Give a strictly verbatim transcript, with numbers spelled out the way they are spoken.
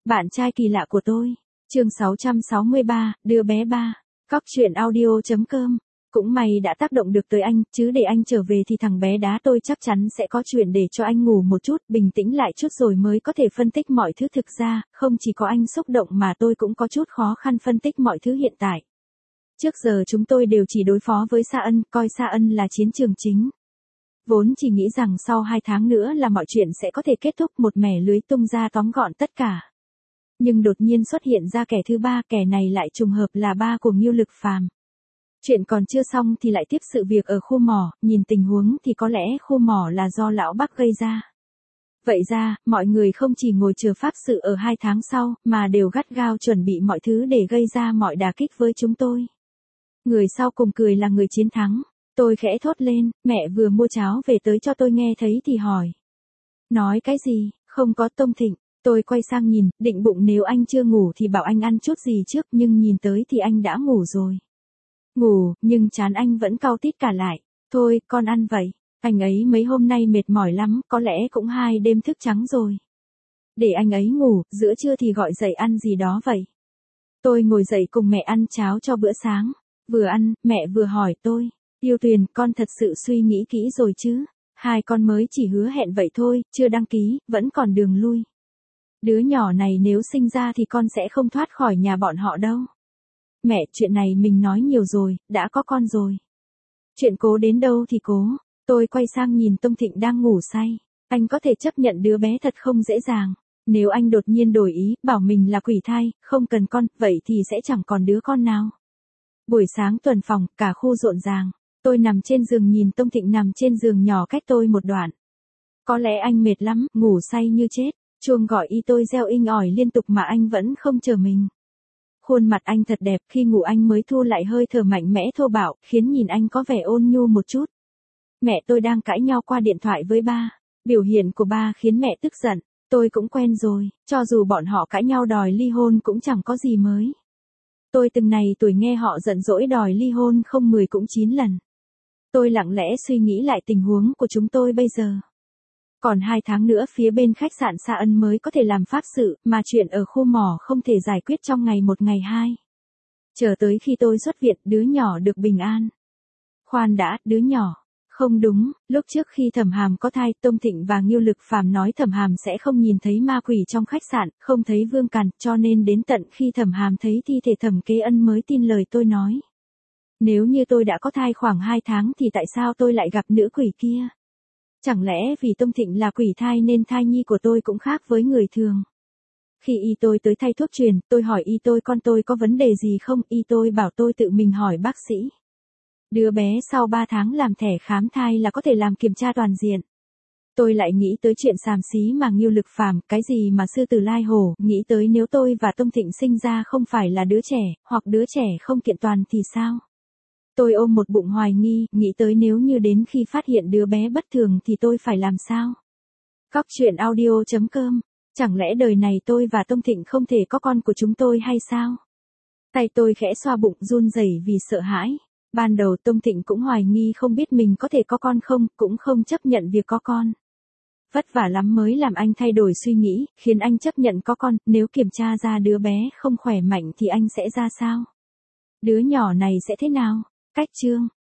Bạn trai kỳ lạ của tôi. Chương sáu trăm sáu mươi ba, đứa bé ba. Cóc truyện audio chấm com. Cũng may đã tác động được tới anh, chứ để anh trở về thì thằng bé đá tôi chắc chắn sẽ có chuyện để cho anh ngủ một chút, bình tĩnh lại chút rồi mới có thể phân tích mọi thứ. Thực ra, không chỉ có anh xúc động mà tôi cũng có chút khó khăn phân tích mọi thứ hiện tại. Trước giờ chúng tôi đều chỉ đối phó với Sa Ân, coi Sa Ân là chiến trường chính. Vốn chỉ nghĩ rằng sau hai tháng nữa là mọi chuyện sẽ có thể kết thúc, một mẻ lưới tung ra tóm gọn tất cả. Nhưng đột nhiên xuất hiện ra kẻ thứ ba, kẻ này lại trùng hợp là ba của Ngưu Lực Phàm. Chuyện còn chưa xong thì lại tiếp sự việc ở khu mỏ, nhìn tình huống thì có lẽ khu mỏ là do lão Bắc gây ra. Vậy ra, mọi người không chỉ ngồi chờ pháp sự ở hai tháng sau, mà đều gắt gao chuẩn bị mọi thứ để gây ra mọi đả kích với chúng tôi. Người sau cùng cười là người chiến thắng. Tôi khẽ thốt lên, mẹ vừa mua cháo về tới cho tôi nghe thấy thì hỏi. Nói cái gì, không có Tông Thịnh. Tôi quay sang nhìn, định bụng nếu anh chưa ngủ thì bảo anh ăn chút gì trước, nhưng nhìn tới thì anh đã ngủ rồi. Ngủ, nhưng trán anh vẫn cau tít cả lại. Thôi, con ăn vậy. Anh ấy mấy hôm nay mệt mỏi lắm, có lẽ cũng hai đêm thức trắng rồi. Để anh ấy ngủ, giữa trưa thì gọi dậy ăn gì đó vậy. Tôi ngồi dậy cùng mẹ ăn cháo cho bữa sáng. Vừa ăn, mẹ vừa hỏi tôi. Yêu Tuyền, con thật sự suy nghĩ kỹ rồi chứ? Hai con mới chỉ hứa hẹn vậy thôi, chưa đăng ký, vẫn còn đường lui. Đứa nhỏ này nếu sinh ra thì con sẽ không thoát khỏi nhà bọn họ đâu. Mẹ, chuyện này mình nói nhiều rồi, đã có con rồi. Chuyện cố đến đâu thì cố. Tôi quay sang nhìn Tông Thịnh đang ngủ say. Anh có thể chấp nhận đứa bé thật không dễ dàng. Nếu anh đột nhiên đổi ý, bảo mình là quỷ thai, không cần con, vậy thì sẽ chẳng còn đứa con nào. Buổi sáng tuần phòng, cả khu rộn ràng. Tôi nằm trên giường nhìn Tông Thịnh nằm trên giường nhỏ cách tôi một đoạn. Có lẽ anh mệt lắm, ngủ say như chết. Chuông gọi y tôi reo inh ỏi liên tục mà anh vẫn không chờ mình. Khuôn mặt anh thật đẹp, khi ngủ anh mới thu lại hơi thở mạnh mẽ thô bạo, khiến nhìn anh có vẻ ôn nhu một chút. Mẹ tôi đang cãi nhau qua điện thoại với ba. Biểu hiện của ba khiến mẹ tức giận. Tôi cũng quen rồi, cho dù bọn họ cãi nhau đòi ly hôn cũng chẳng có gì mới. Tôi từng này tuổi nghe họ giận dỗi đòi ly hôn không mười cũng chín lần. Tôi lặng lẽ suy nghĩ lại tình huống của chúng tôi bây giờ. Còn hai tháng nữa phía bên khách sạn Sa Ân mới có thể làm pháp sự, mà chuyện ở khu mỏ không thể giải quyết trong ngày một ngày hai. Chờ tới khi tôi xuất viện, đứa nhỏ được bình an. Khoan đã, đứa nhỏ. Không đúng, lúc trước khi Thẩm Hàm có thai, Tông Thịnh và Ngưu Lực Phàm nói Thẩm Hàm sẽ không nhìn thấy ma quỷ trong khách sạn, không thấy Vương Càn, cho nên đến tận khi Thẩm Hàm thấy thi thể Thẩm Kế Ân mới tin lời tôi nói. Nếu như tôi đã có thai khoảng hai tháng thì tại sao tôi lại gặp nữ quỷ kia? Chẳng lẽ vì Tông Thịnh là quỷ thai nên thai nhi của tôi cũng khác với người thường? Khi y tôi tới thay thuốc truyền, tôi hỏi y tôi con tôi có vấn đề gì không, y tôi bảo tôi tự mình hỏi bác sĩ. Đứa bé sau ba tháng làm thẻ khám thai là có thể làm kiểm tra toàn diện. Tôi lại nghĩ tới chuyện xàm xí mà Ngưu Lực Phàm, cái gì mà sư tử lai hổ, nghĩ tới nếu tôi và Tông Thịnh sinh ra không phải là đứa trẻ, hoặc đứa trẻ không kiện toàn thì sao? Tôi ôm một bụng hoài nghi, nghĩ tới nếu như đến khi phát hiện đứa bé bất thường thì tôi phải làm sao? Cóc truyện audio chấm com. Chẳng lẽ đời này tôi và Tông Thịnh không thể có con của chúng tôi hay sao? Tay tôi khẽ xoa bụng run rẩy vì sợ hãi. Ban đầu Tông Thịnh cũng hoài nghi không biết mình có thể có con không, cũng không chấp nhận việc có con. Vất vả lắm mới làm anh thay đổi suy nghĩ, khiến anh chấp nhận có con, nếu kiểm tra ra đứa bé không khỏe mạnh thì anh sẽ ra sao? Đứa nhỏ này sẽ thế nào? Cách chương.